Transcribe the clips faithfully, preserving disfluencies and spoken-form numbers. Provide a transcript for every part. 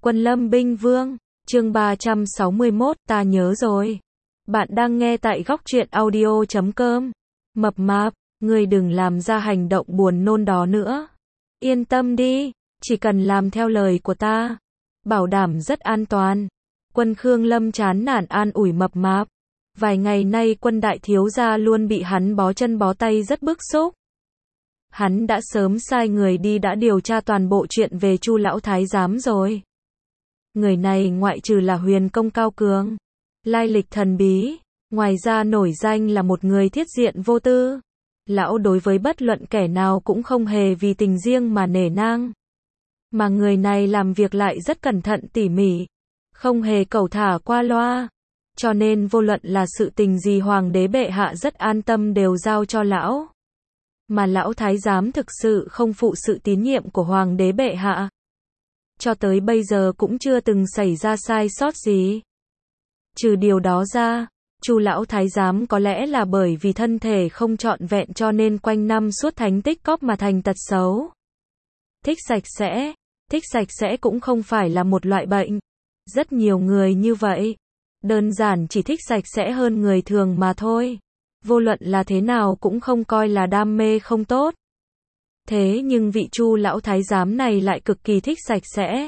Quân Lâm Binh Vương, chương ba trăm sáu mươi mốt, ta nhớ rồi. Bạn đang nghe tại góc truyện audio chấm com. Mập mạp, ngươi đừng làm ra hành động buồn nôn đó nữa. Yên tâm đi, chỉ cần làm theo lời của ta, bảo đảm rất an toàn. Quân Khương Lâm chán nản an ủi mập mạp. Vài ngày nay quân đại thiếu gia luôn bị hắn bó chân bó tay rất bức xúc. Hắn đã sớm sai người đi đã điều tra toàn bộ chuyện về Chu lão thái giám rồi. Người này ngoại trừ là huyền công cao cường, lai lịch thần bí, ngoài ra nổi danh là một người thiết diện vô tư. Lão đối với bất luận kẻ nào cũng không hề vì tình riêng mà nể nang. Mà người này làm việc lại rất cẩn thận tỉ mỉ, không hề cẩu thả qua loa. Cho nên vô luận là sự tình gì hoàng đế bệ hạ rất an tâm đều giao cho lão. Mà lão thái giám thực sự không phụ sự tín nhiệm của hoàng đế bệ hạ. Cho tới bây giờ cũng chưa từng xảy ra sai sót gì. Trừ điều đó ra, Chu lão thái giám có lẽ là bởi vì thân thể không trọn vẹn cho nên quanh năm suốt thánh tích cóp mà thành tật xấu. Thích sạch sẽ, thích sạch sẽ cũng không phải là một loại bệnh. Rất nhiều người như vậy, đơn giản chỉ thích sạch sẽ hơn người thường mà thôi. Vô luận là thế nào cũng không coi là đam mê không tốt. Thế nhưng vị Chu lão thái giám này lại cực kỳ thích sạch sẽ.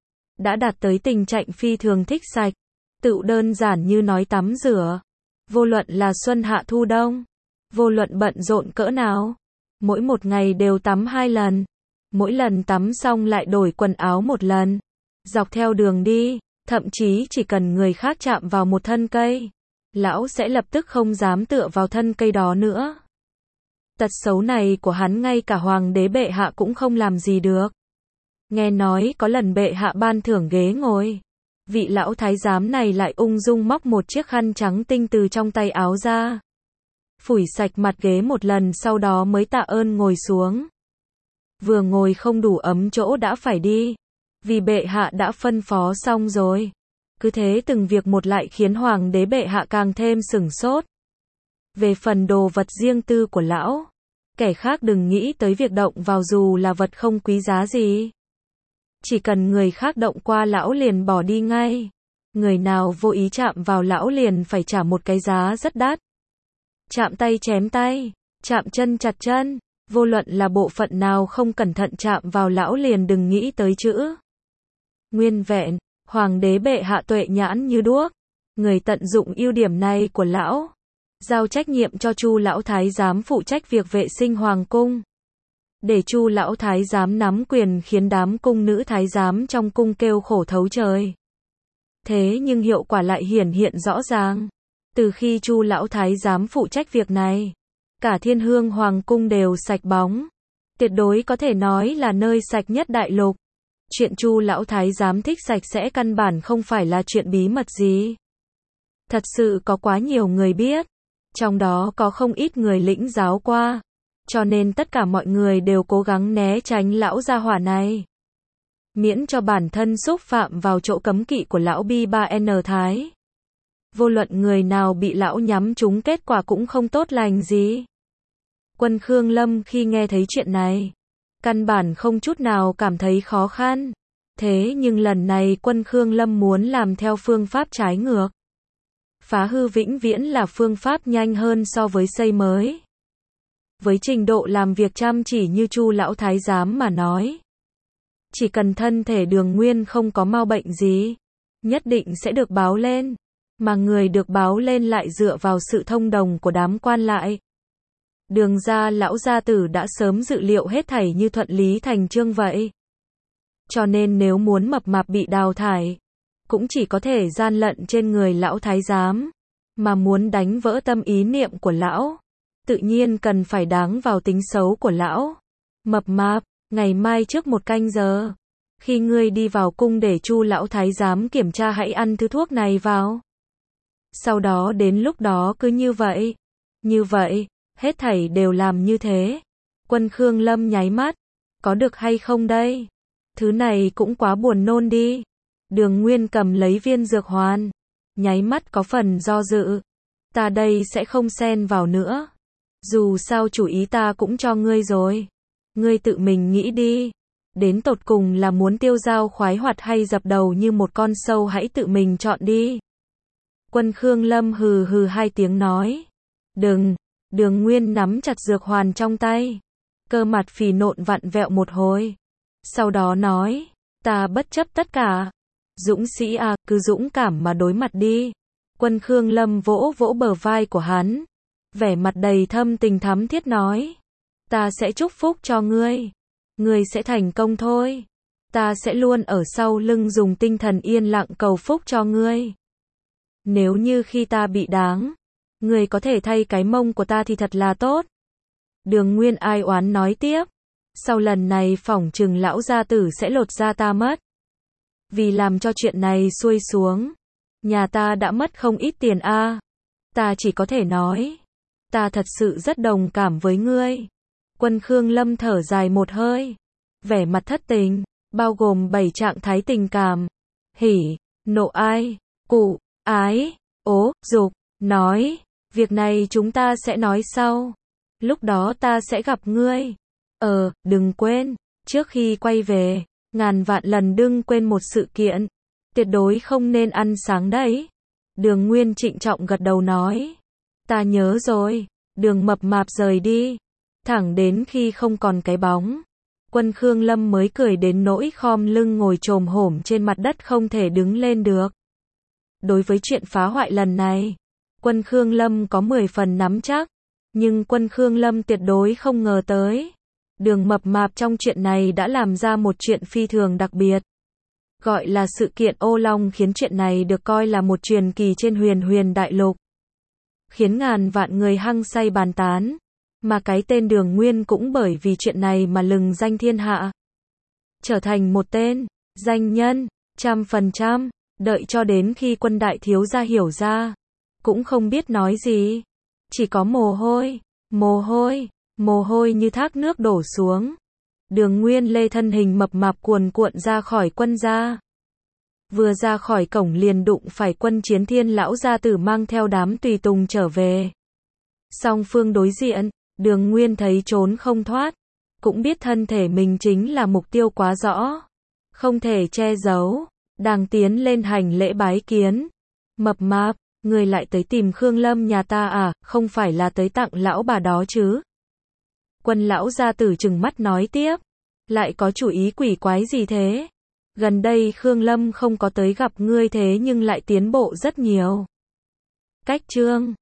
Đã đạt tới tình trạng phi thường thích sạch. Tự đơn giản như nói tắm rửa. Vô luận là xuân hạ thu đông. Vô luận bận rộn cỡ nào. Mỗi một ngày đều tắm hai lần. Mỗi lần tắm xong lại đổi quần áo một lần. Dọc theo đường đi, thậm chí chỉ cần người khác chạm vào một thân cây, lão sẽ lập tức không dám tựa vào thân cây đó nữa. Tật xấu này của hắn ngay cả hoàng đế bệ hạ cũng không làm gì được. Nghe nói có lần bệ hạ ban thưởng ghế ngồi, vị lão thái giám này lại ung dung móc một chiếc khăn trắng tinh từ trong tay áo ra, phủi sạch mặt ghế một lần sau đó mới tạ ơn ngồi xuống. Vừa ngồi không đủ ấm chỗ đã phải đi, vì bệ hạ đã phân phó xong rồi. Cứ thế từng việc một lại khiến hoàng đế bệ hạ càng thêm sửng sốt. Về phần đồ vật riêng tư của lão, kẻ khác đừng nghĩ tới việc động vào dù là vật không quý giá gì. Chỉ cần người khác động qua lão liền bỏ đi ngay. Người nào vô ý chạm vào lão liền phải trả một cái giá rất đắt. Chạm tay chém tay, chạm chân chặt chân, vô luận là bộ phận nào không cẩn thận chạm vào lão liền đừng nghĩ tới chữ nguyên vẹn. Hoàng đế bệ hạ tuệ nhãn như đuốc, người tận dụng ưu điểm này của lão, giao trách nhiệm cho Chu lão thái giám phụ trách việc vệ sinh hoàng cung. Để Chu lão thái giám nắm quyền khiến đám cung nữ thái giám trong cung kêu khổ thấu trời. Thế nhưng hiệu quả lại hiển hiện rõ ràng. Từ khi Chu lão thái giám phụ trách việc này, cả Thiên Hương hoàng cung đều sạch bóng. Tuyệt đối có thể nói là nơi sạch nhất đại lục. Chuyện Chu lão thái giám thích sạch sẽ căn bản không phải là chuyện bí mật gì. Thật sự có quá nhiều người biết. Trong đó có không ít người lĩnh giáo qua. Cho nên tất cả mọi người đều cố gắng né tránh lão gia hỏa này. Miễn cho bản thân xúc phạm vào chỗ cấm kỵ của lão Bi ba N Thái. Vô luận người nào bị lão nhắm trúng kết quả cũng không tốt lành gì. Quân Khương Lâm khi nghe thấy chuyện này, căn bản không chút nào cảm thấy khó khăn. Thế nhưng lần này quân Khương Lâm muốn làm theo phương pháp trái ngược. Phá hư vĩnh viễn là phương pháp nhanh hơn so với xây mới. Với trình độ làm việc chăm chỉ như Chu lão thái giám mà nói, chỉ cần thân thể Đường Nguyên không có mau bệnh gì, nhất định sẽ được báo lên. Mà người được báo lên lại dựa vào sự thông đồng của đám quan lại. Đường gia lão gia tử đã sớm dự liệu hết thảy như thuận lý thành chương vậy. Cho nên nếu muốn mập mạp bị đào thải, cũng chỉ có thể gian lận trên người lão thái giám. Mà muốn đánh vỡ tâm ý niệm của lão, tự nhiên cần phải đáng vào tính xấu của lão. Mập mạp, ngày mai trước một canh giờ, khi ngươi đi vào cung để Chu lão thái giám kiểm tra hãy ăn thứ thuốc này vào. Sau đó đến lúc đó cứ như vậy, như vậy. Hết thảy đều làm như thế. Quân Khương Lâm nháy mắt. Có được hay không đây? Thứ này cũng quá buồn nôn đi. Đường Nguyên cầm lấy viên dược hoàn. Nháy mắt có phần do dự. Ta đây sẽ không xen vào nữa. Dù sao chủ ý ta cũng cho ngươi rồi. Ngươi tự mình nghĩ đi. Đến tột cùng là muốn tiêu dao khoái hoạt hay dập đầu như một con sâu, hãy tự mình chọn đi. Quân Khương Lâm hừ hừ hai tiếng nói. Đừng, Đường Nguyên nắm chặt dược hoàn trong tay. Cơ mặt phì nộn vặn vẹo một hồi. Sau đó nói, ta bất chấp tất cả. Dũng sĩ à, cứ dũng cảm mà đối mặt đi. Quân Khương Lâm vỗ vỗ bờ vai của hắn. Vẻ mặt đầy thâm tình thắm thiết nói. Ta sẽ chúc phúc cho ngươi. Ngươi sẽ thành công thôi. Ta sẽ luôn ở sau lưng dùng tinh thần yên lặng cầu phúc cho ngươi. Nếu như khi ta bị đáng, ngươi có thể thay cái mông của ta thì thật là tốt. Đường Nguyên ai oán nói tiếp. Sau lần này phỏng chừng lão gia tử sẽ lột da ta mất. Vì làm cho chuyện này xuôi xuống, nhà ta đã mất không ít tiền a. À. Ta chỉ có thể nói, ta thật sự rất đồng cảm với ngươi. Quân Khương Lâm thở dài một hơi, vẻ mặt thất tình, bao gồm bảy trạng thái tình cảm: hỉ, nộ ai, cụ, ái, ố, dục, nói, việc này chúng ta sẽ nói sau. Lúc đó ta sẽ gặp ngươi. Ờ, đừng quên, trước khi quay về, ngàn vạn lần đừng quên một sự kiện. Tuyệt đối không nên ăn sáng đấy. Đường Nguyên trịnh trọng gật đầu nói. Ta nhớ rồi. Đường Mập Mạp rời đi. Thẳng đến khi không còn cái bóng. Quân Khương Lâm mới cười đến nỗi khom lưng ngồi chồm hổm trên mặt đất không thể đứng lên được. Đối với chuyện phá hoại lần này, Quân Khương Lâm có mười phần nắm chắc. Nhưng Quân Khương Lâm tuyệt đối không ngờ tới. Đường Mập Mạp trong chuyện này đã làm ra một chuyện phi thường đặc biệt. Gọi là sự kiện ô long, khiến chuyện này được coi là một truyền kỳ trên huyền huyền đại lục. Khiến ngàn vạn người hăng say bàn tán. Mà cái tên Đường Nguyên cũng bởi vì chuyện này mà lừng danh thiên hạ. Trở thành một tên danh nhân, trăm phần trăm. Đợi cho đến khi Quân đại thiếu gia hiểu ra, cũng không biết nói gì. Chỉ có mồ hôi, mồ hôi, mồ hôi như thác nước đổ xuống. Đường Nguyên Lê thân hình mập mạp cuồn cuộn ra khỏi Quân gia. Vừa ra khỏi cổng liền đụng phải Quân Chiến Thiên lão gia tử mang theo đám tùy tùng trở về. Song phương đối diện, Đường Nguyên thấy trốn không thoát, cũng biết thân thể mình chính là mục tiêu quá rõ, không thể che giấu, đang tiến lên hành lễ bái kiến. Mập Mạp, người lại tới tìm Khương Lâm nhà ta à, không phải là tới tặng lão bà đó chứ? Quân lão gia tử trừng mắt nói tiếp, lại có chủ ý quỷ quái gì thế? Gần đây Khương Lâm không có tới gặp ngươi thế nhưng lại tiến bộ rất nhiều. Cách chương